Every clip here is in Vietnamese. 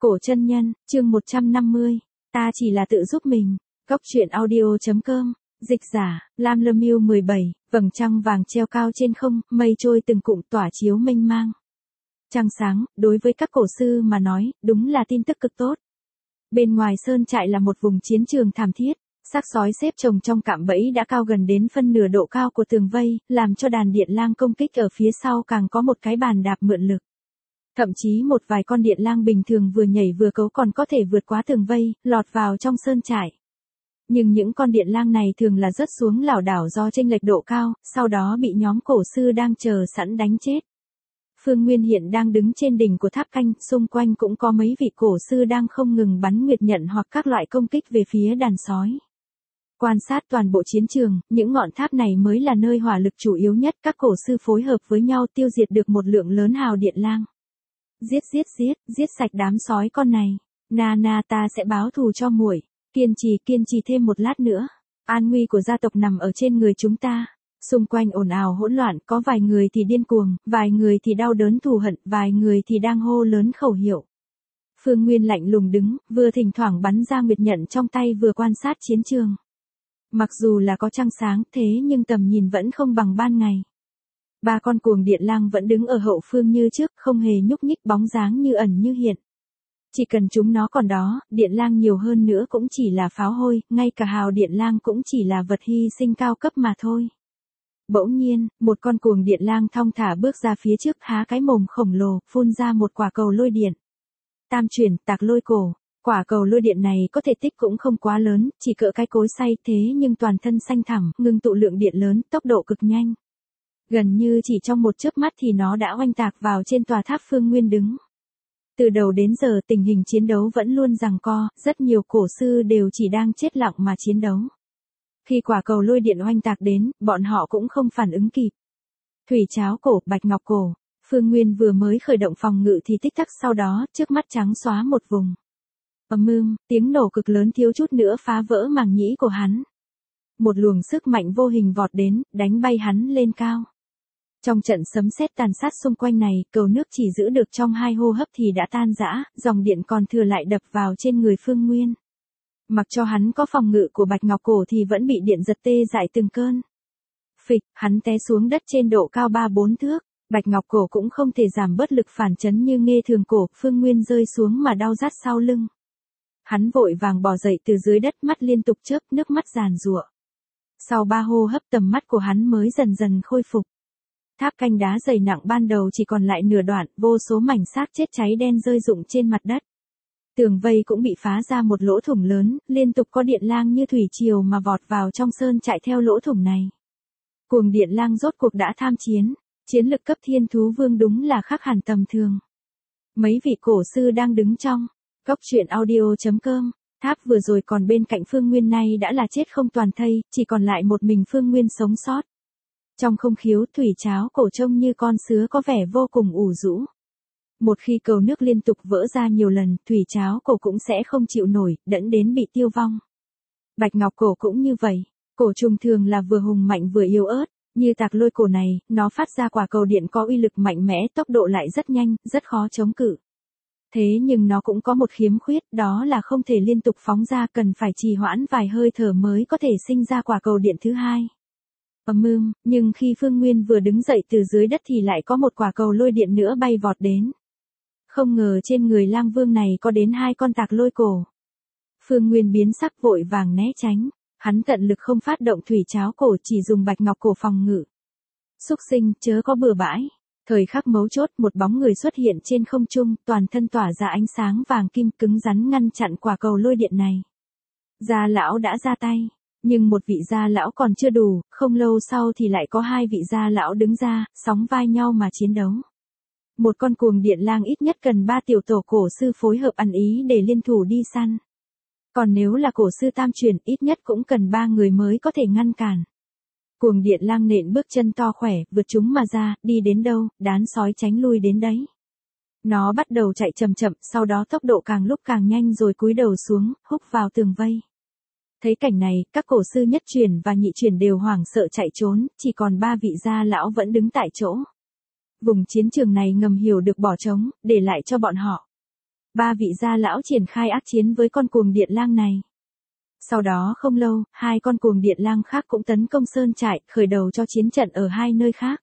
Cổ chân nhân, chương 150, ta chỉ là tự giúp mình. Góc truyện audio.com, dịch giả, Lam Lâm Yêu 17, vầng trăng vàng treo cao trên không, mây trôi từng cụm tỏa chiếu mênh mang. Trăng sáng, đối với các cổ sư mà nói, đúng là tin tức cực tốt. Bên ngoài sơn trại là một vùng chiến trường thảm thiết, xác sói xếp chồng trong cạm bẫy đã cao gần đến phân nửa độ cao của tường vây, làm cho đàn điện lang công kích ở phía sau càng có một cái bàn đạp mượn lực. Thậm chí một vài con điện lang bình thường vừa nhảy vừa cấu còn có thể vượt qua tường vây, lọt vào trong sơn trại. Nhưng những con điện lang này thường là rớt xuống lảo đảo do chênh lệch độ cao, sau đó bị nhóm cổ sư đang chờ sẵn đánh chết. Phương Nguyên hiện đang đứng trên đỉnh của tháp canh, xung quanh cũng có mấy vị cổ sư đang không ngừng bắn nguyệt nhận hoặc các loại công kích về phía đàn sói. Quan sát toàn bộ chiến trường, những ngọn tháp này mới là nơi hỏa lực chủ yếu nhất, các cổ sư phối hợp với nhau tiêu diệt được một lượng lớn hào điện lang. Giết sạch đám sói con này. Na ta sẽ báo thù cho muội. Kiên trì thêm một lát nữa. An nguy của gia tộc nằm ở trên người chúng ta. Xung quanh ồn ào hỗn loạn, có vài người thì điên cuồng, vài người thì đau đớn thù hận, vài người thì đang hô lớn khẩu hiệu. Phương Nguyên lạnh lùng đứng, vừa thỉnh thoảng bắn ra nguyệt nhận trong tay vừa quan sát chiến trường. Mặc dù là có trăng sáng, thế nhưng tầm nhìn vẫn không bằng ban ngày. Ba con cuồng điện lang vẫn đứng ở hậu phương như trước, không hề nhúc nhích, bóng dáng như ẩn như hiện. Chỉ cần chúng nó còn đó, điện lang nhiều hơn nữa cũng chỉ là pháo hôi, ngay cả hào điện lang cũng chỉ là vật hy sinh cao cấp mà thôi. Bỗng nhiên, một con cuồng điện lang thong thả bước ra phía trước, há cái mồm khổng lồ, phun ra một quả cầu lôi điện. Tam chuyển, tạc lôi cổ. Quả cầu lôi điện này có thể tích cũng không quá lớn, chỉ cỡ cái cối xay, thế nhưng toàn thân xanh thẳm, ngưng tụ lượng điện lớn, tốc độ cực nhanh. Gần như chỉ trong một chớp mắt thì nó đã oanh tạc vào trên tòa tháp Phương Nguyên đứng. Từ đầu đến giờ tình hình chiến đấu vẫn luôn giằng co, rất nhiều cổ sư đều chỉ đang chết lặng mà chiến đấu. Khi quả cầu lôi điện oanh tạc đến, bọn họ cũng không phản ứng kịp. Thủy cháo cổ, bạch ngọc cổ, Phương Nguyên vừa mới khởi động phòng ngự thì tích tắc sau đó, trước mắt trắng xóa một vùng. Tiếng nổ cực lớn thiếu chút nữa phá vỡ màng nhĩ của hắn. Một luồng sức mạnh vô hình vọt đến, đánh bay hắn lên cao. Trong trận sấm sét tàn sát xung quanh này, cầu nước chỉ giữ được trong 2 hô hấp thì đã tan rã, dòng điện còn thừa lại đập vào trên người Phương Nguyên. Mặc cho hắn có phòng ngự của bạch ngọc cổ thì vẫn bị điện giật tê dại từng cơn. Phịch, hắn té xuống đất trên độ cao 3-4 thước, bạch ngọc cổ cũng không thể giảm bớt lực phản chấn như nghê thường cổ, Phương Nguyên rơi xuống mà đau rát sau lưng. Hắn vội vàng bò dậy từ dưới đất, mắt liên tục chớp, nước mắt giàn giụa. Sau 3 hô hấp tầm mắt của hắn mới dần dần khôi phục. Tháp canh đá dày nặng ban đầu chỉ còn lại nửa đoạn, vô số mảnh xác chết cháy đen rơi rụng trên mặt đất. Tường vây cũng bị phá ra một lỗ thủng lớn, liên tục có điện lang như thủy triều mà vọt vào trong sơn chạy theo lỗ thủng này. Cuồng điện lang rốt cuộc đã tham chiến, chiến lực cấp thiên thú vương đúng là khác hẳn tầm thường. Mấy vị cổ sư đang đứng trong góc truyện audio.com, tháp vừa rồi còn bên cạnh Phương Nguyên nay đã là chết không toàn thây, chỉ còn lại một mình Phương Nguyên sống sót. Trong không khiếu, thủy cháo cổ trông như con sứa có vẻ vô cùng ủ rũ. Một khi cầu nước liên tục vỡ ra nhiều lần, thủy cháo cổ cũng sẽ không chịu nổi, dẫn đến bị tiêu vong. Bạch ngọc cổ cũng như vậy, cổ trùng thường là vừa hùng mạnh vừa yếu ớt, như tạc lôi cổ này, nó phát ra quả cầu điện có uy lực mạnh mẽ, tốc độ lại rất nhanh, rất khó chống cự. Thế nhưng nó cũng có một khiếm khuyết, đó là không thể liên tục phóng ra, cần phải trì hoãn vài hơi thở mới có thể sinh ra quả cầu điện thứ hai. Nhưng khi Phương Nguyên vừa đứng dậy từ dưới đất thì lại có một quả cầu lôi điện nữa bay vọt đến. Không ngờ trên người lang vương này có đến 2 con tạc lôi cổ. Phương Nguyên biến sắc vội vàng né tránh, hắn tận lực không phát động thủy cháo cổ, chỉ dùng bạch ngọc cổ phòng ngự. Súc sinh, chớ có bừa bãi. Thời khắc mấu chốt, một bóng người xuất hiện trên không trung, toàn thân tỏa ra ánh sáng vàng kim, cứng rắn ngăn chặn quả cầu lôi điện này. Gia lão đã ra tay, nhưng một vị gia lão còn chưa đủ, không lâu sau thì lại có 2 vị gia lão đứng ra, sóng vai nhau mà chiến đấu. Một con cuồng điện lang ít nhất cần 3 tiểu tổ cổ sư phối hợp ăn ý để liên thủ đi săn. Còn nếu là cổ sư tam truyền, ít nhất cũng cần 3 người mới có thể ngăn cản. Cuồng điện lang nện bước chân to khỏe, vượt chúng mà ra, đi đến đâu, đán sói tránh lui đến đấy. Nó bắt đầu chạy chậm chậm, sau đó tốc độ càng lúc càng nhanh rồi cúi đầu xuống, húc vào tường vây. Thấy cảnh này, các cổ sư nhất truyền và nhị truyền đều hoảng sợ chạy trốn, chỉ còn 3 vị gia lão vẫn đứng tại chỗ. Vùng chiến trường này ngầm hiểu được bỏ trống, để lại cho bọn họ. Ba vị gia lão triển khai ác chiến với con cuồng điện lang này. Sau đó không lâu, hai con cuồng điện lang khác cũng tấn công sơn trại, khởi đầu cho chiến trận ở hai nơi khác.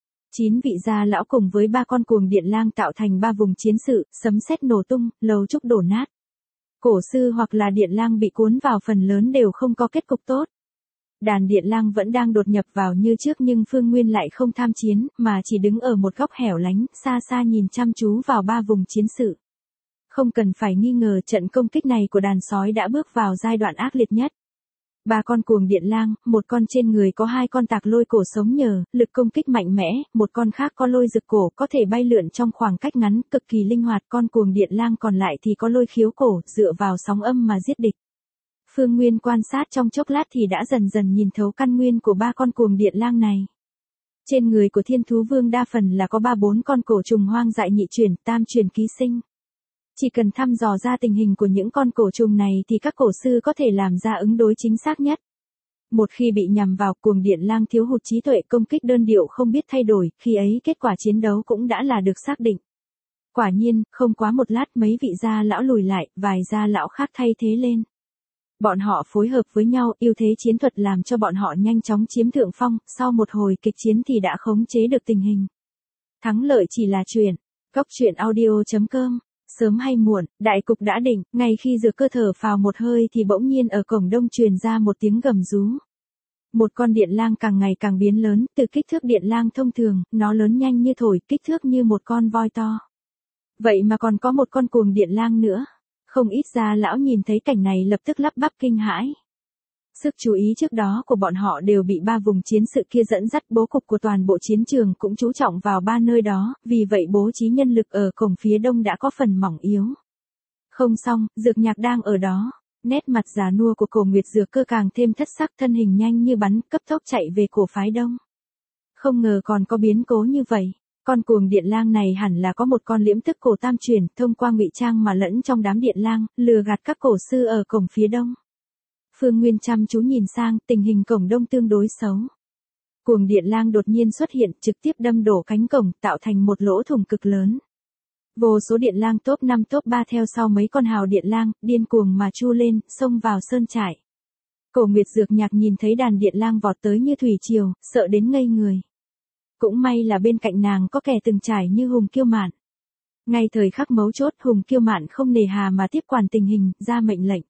9 vị gia lão cùng với ba con cuồng điện lang tạo thành ba vùng chiến sự, sấm sét nổ tung, lầu trúc đổ nát. Cổ sư hoặc là điện lang bị cuốn vào phần lớn đều không có kết cục tốt. Đàn điện lang vẫn đang đột nhập vào như trước nhưng Phương Nguyên lại không tham chiến, mà chỉ đứng ở một góc hẻo lánh, xa xa nhìn chăm chú vào ba vùng chiến sự. Không cần phải nghi ngờ trận công kích này của đàn sói đã bước vào giai đoạn ác liệt nhất. Ba con cuồng điện lang, một con trên người có hai con tạc lôi cổ sống nhờ, lực công kích mạnh mẽ, một con khác có lôi rực cổ có thể bay lượn trong khoảng cách ngắn, cực kỳ linh hoạt. Con cuồng điện lang còn lại thì có lôi khiếu cổ, dựa vào sóng âm mà giết địch. Phương Nguyên quan sát trong chốc lát thì đã dần dần nhìn thấu căn nguyên của ba con cuồng điện lang này. Trên người của Thiên Thú Vương đa phần là có 3-4 con cổ trùng hoang dại nhị chuyển, tam chuyển ký sinh. Chỉ cần thăm dò ra tình hình của những con cổ trùng này thì các cổ sư có thể làm ra ứng đối chính xác nhất. Một khi bị nhằm vào, cuồng điện lang thiếu hụt trí tuệ, công kích đơn điệu không biết thay đổi, khi ấy kết quả chiến đấu cũng đã là được xác định. Quả nhiên, không quá một lát mấy vị gia lão lùi lại, vài gia lão khác thay thế lên. Bọn họ phối hợp với nhau, ưu thế chiến thuật làm cho bọn họ nhanh chóng chiếm thượng phong, sau một hồi kịch chiến thì đã khống chế được tình hình. Thắng lợi chỉ là chuyện. Góc truyện audio.com. Sớm hay muộn, đại cục đã định, ngay khi Dược Cơ thở phào một hơi thì bỗng nhiên ở cổng đông truyền ra một tiếng gầm rú. Một con điện lang càng ngày càng biến lớn, từ kích thước điện lang thông thường, nó lớn nhanh như thổi, kích thước như một con voi to. Vậy mà còn có một con cuồng điện lang nữa. Không ít gia lão nhìn thấy cảnh này lập tức lắp bắp kinh hãi. Sức chú ý trước đó của bọn họ đều bị ba vùng chiến sự kia dẫn dắt, bố cục của toàn bộ chiến trường cũng chú trọng vào ba nơi đó, vì vậy bố trí nhân lực ở cổng phía đông đã có phần mỏng yếu. Không xong, Dược Nhạc đang ở đó. Nét mặt già nua của Cổ Nguyệt Dược Cơ càng thêm thất sắc, thân hình nhanh như bắn, cấp tốc chạy về cổ phái đông. Không ngờ còn có biến cố như vậy. Con cuồng điện lang này hẳn là có một con liễm tức cổ tam truyền, thông qua ngụy trang mà lẫn trong đám điện lang, lừa gạt các cổ sư ở cổng phía đông. Phương Nguyên chăm chú nhìn sang, tình hình cổng đông tương đối xấu. Cuồng điện lang đột nhiên xuất hiện, trực tiếp đâm đổ cánh cổng, tạo thành một lỗ thủng cực lớn. Vô số điện lang top 5 top 3 theo sau mấy con hào điện lang, điên cuồng mà chu lên, xông vào sơn trại. Cổ Nguyệt Dược Nhạc nhìn thấy đàn điện lang vọt tới như thủy triều, sợ đến ngây người. Cũng may là bên cạnh nàng có kẻ từng trải như Hùng Kiêu Mạn. Ngay thời khắc mấu chốt, Hùng Kiêu Mạn không nề hà mà tiếp quản tình hình, ra mệnh lệnh.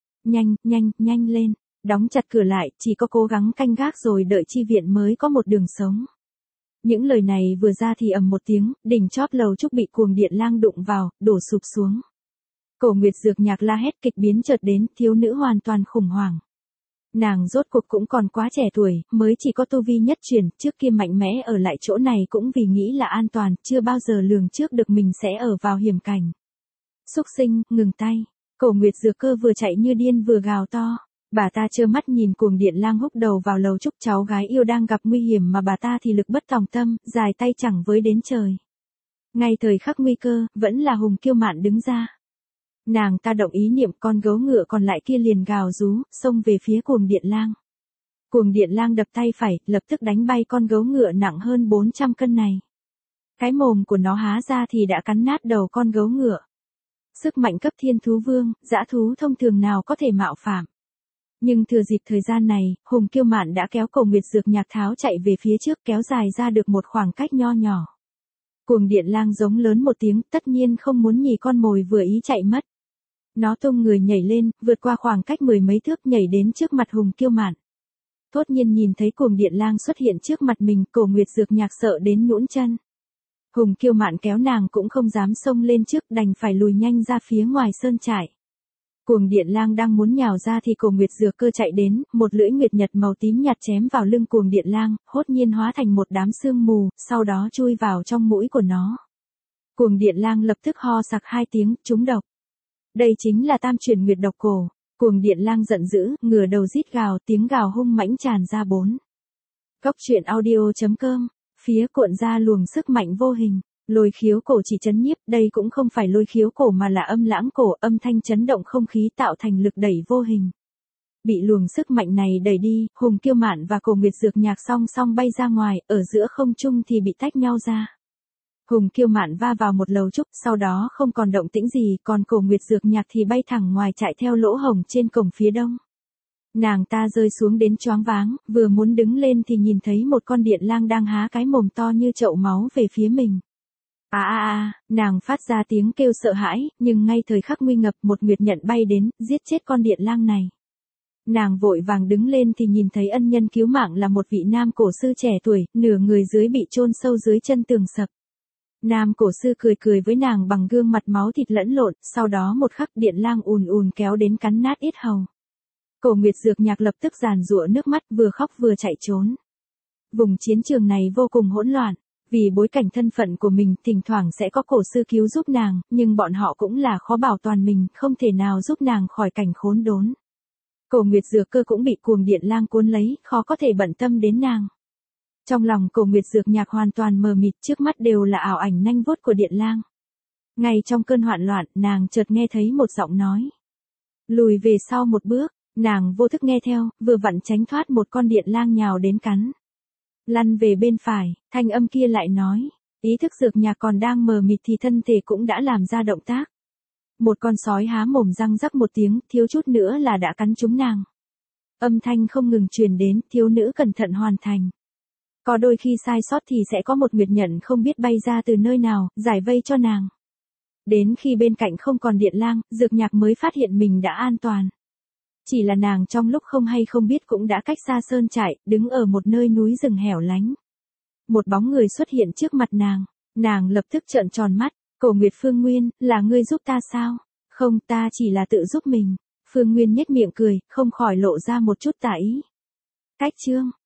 Nhanh lên, đóng chặt cửa lại, chỉ có cố gắng canh gác rồi đợi chi viện mới có một đường sống. Những lời này vừa ra thì ầm một tiếng, đỉnh chóp lầu trúc bị cuồng điện lang đụng vào, đổ sụp xuống. Cổ Nguyệt Dược Nhạc la hét, kịch biến chợt đến, thiếu nữ hoàn toàn khủng hoảng. Nàng rốt cuộc cũng còn quá trẻ tuổi, mới chỉ có tu vi nhất truyền, trước kia mạnh mẽ ở lại chỗ này cũng vì nghĩ là an toàn, chưa bao giờ lường trước được mình sẽ ở vào hiểm cảnh. Xúc sinh, ngừng tay. Cổ Nguyệt Dược Cơ vừa chạy như điên vừa gào to. Bà ta trơ mắt nhìn cuồng điện lang húc đầu vào lầu trúc, cháu gái yêu đang gặp nguy hiểm mà bà ta thì lực bất tòng tâm, dài tay chẳng với đến trời. Ngay thời khắc nguy cơ, vẫn là Hùng Kiêu Mạn đứng ra. Nàng ta động ý niệm, con gấu ngựa còn lại kia liền gào rú, xông về phía cuồng điện lang. Cuồng điện lang đập tay phải, lập tức đánh bay con gấu ngựa nặng hơn 400 cân này. Cái mồm của nó há ra thì đã cắn nát đầu con gấu ngựa. Sức mạnh cấp Thiên Thú Vương, dã thú thông thường nào có thể mạo phạm. Nhưng thừa dịp thời gian này, Hùng Kiêu Mạn đã kéo Cổ Nguyệt Dược Nhạc tháo chạy về phía trước, kéo dài ra được một khoảng cách nho nhỏ. Cuồng điện lang giống lớn một tiếng, tất nhiên không muốn nhì con mồi vừa ý chạy mất. Nó tung người nhảy lên, vượt qua khoảng cách 10 mấy thước, nhảy đến trước mặt Hùng Kiêu Mạn. Thốt nhiên nhìn thấy cuồng điện lang xuất hiện trước mặt mình, Cổ Nguyệt Dược Nhạc sợ đến nhũn chân. Hùng Kiêu Mạn kéo nàng cũng không dám xông lên trước, đành phải lùi nhanh ra phía ngoài sơn trại. Cuồng điện lang đang muốn nhào ra thì Cổ Nguyệt Dược Cơ chạy đến, một lưỡi nguyệt nhật màu tím nhạt chém vào lưng cuồng điện lang, hốt nhiên hóa thành một đám sương mù, sau đó chui vào trong mũi của nó. Cuồng điện lang lập tức ho sặc 2 tiếng, trúng độc. Đây chính là tam chuyển nguyệt độc cổ. Cuồng điện lang giận dữ, ngửa đầu rít gào, tiếng gào hung mãnh tràn ra bốn. Góc truyện audio.com, phía cuộn ra luồng sức mạnh vô hình. Lôi khiếu cổ chỉ chấn nhiếp, đây cũng không phải lôi khiếu cổ mà là âm lãng cổ, âm thanh chấn động không khí tạo thành lực đẩy vô hình. Bị luồng sức mạnh này đẩy đi, Hùng Kiêu Mạn và Cổ Nguyệt Dược Nhạc song song bay ra ngoài, ở giữa không trung thì bị tách nhau ra. Hùng Kiêu Mạn va vào một lầu trúc, sau đó không còn động tĩnh gì, còn Cổ Nguyệt Dược Nhạc thì bay thẳng ngoài chạy theo lỗ hổng trên cổng phía đông. Nàng ta rơi xuống đến choáng váng, vừa muốn đứng lên thì nhìn thấy một con điện lang đang há cái mồm to như chậu máu về phía mình. Nàng phát ra tiếng kêu sợ hãi, nhưng ngay thời khắc nguy ngập một nguyệt nhận bay đến, giết chết con điện lang này. Nàng vội vàng đứng lên thì nhìn thấy ân nhân cứu mạng là một vị nam cổ sư trẻ tuổi, nửa người dưới bị chôn sâu dưới chân tường sập. Nam cổ sư cười cười với nàng bằng gương mặt máu thịt lẫn lộn, sau đó một khắc điện lang ùn ùn kéo đến cắn nát yết hầu. Cổ Nguyệt Dược Nhạc lập tức giàn giụa nước mắt, vừa khóc vừa chạy trốn. Vùng chiến trường này vô cùng hỗn loạn, vì bối cảnh thân phận của mình thỉnh thoảng sẽ có cổ sư cứu giúp nàng, nhưng bọn họ cũng là khó bảo toàn mình, không thể nào giúp nàng khỏi cảnh khốn đốn. Cổ Nguyệt Dược Cơ cũng bị cuồng điện lang cuốn lấy, khó có thể bận tâm đến nàng. Trong lòng Cổ Nguyệt Dược Nhạc hoàn toàn mờ mịt, trước mắt đều là ảo ảnh nanh vuốt của điện lang. Ngay trong cơn hoảng loạn, nàng chợt nghe thấy một giọng nói. Lùi về sau một bước, nàng vô thức nghe theo, vừa vặn tránh thoát một con điện lang nhào đến cắn. Lăn về bên phải, thanh âm kia lại nói. Ý thức Dược Nhạc còn đang mờ mịt thì thân thể cũng đã làm ra động tác. Một con sói há mồm răng rắc một tiếng, thiếu chút nữa là đã cắn trúng nàng. Âm thanh không ngừng truyền đến, thiếu nữ cẩn thận hoàn thành. Có đôi khi sai sót thì sẽ có một nguyệt nhận không biết bay ra từ nơi nào, giải vây cho nàng. Đến khi bên cạnh không còn điện lang, Dược Nhạc mới phát hiện mình đã an toàn. Chỉ là nàng trong lúc không hay không biết cũng đã cách xa sơn trại, đứng ở một nơi núi rừng hẻo lánh. Một bóng người xuất hiện trước mặt nàng lập tức trợn tròn mắt. Cổ Nguyệt Phương Nguyên, là ngươi giúp ta sao? Không, ta chỉ là tự giúp mình. Phương Nguyên nhếch miệng cười, không khỏi lộ ra một chút tà ý. Cách chương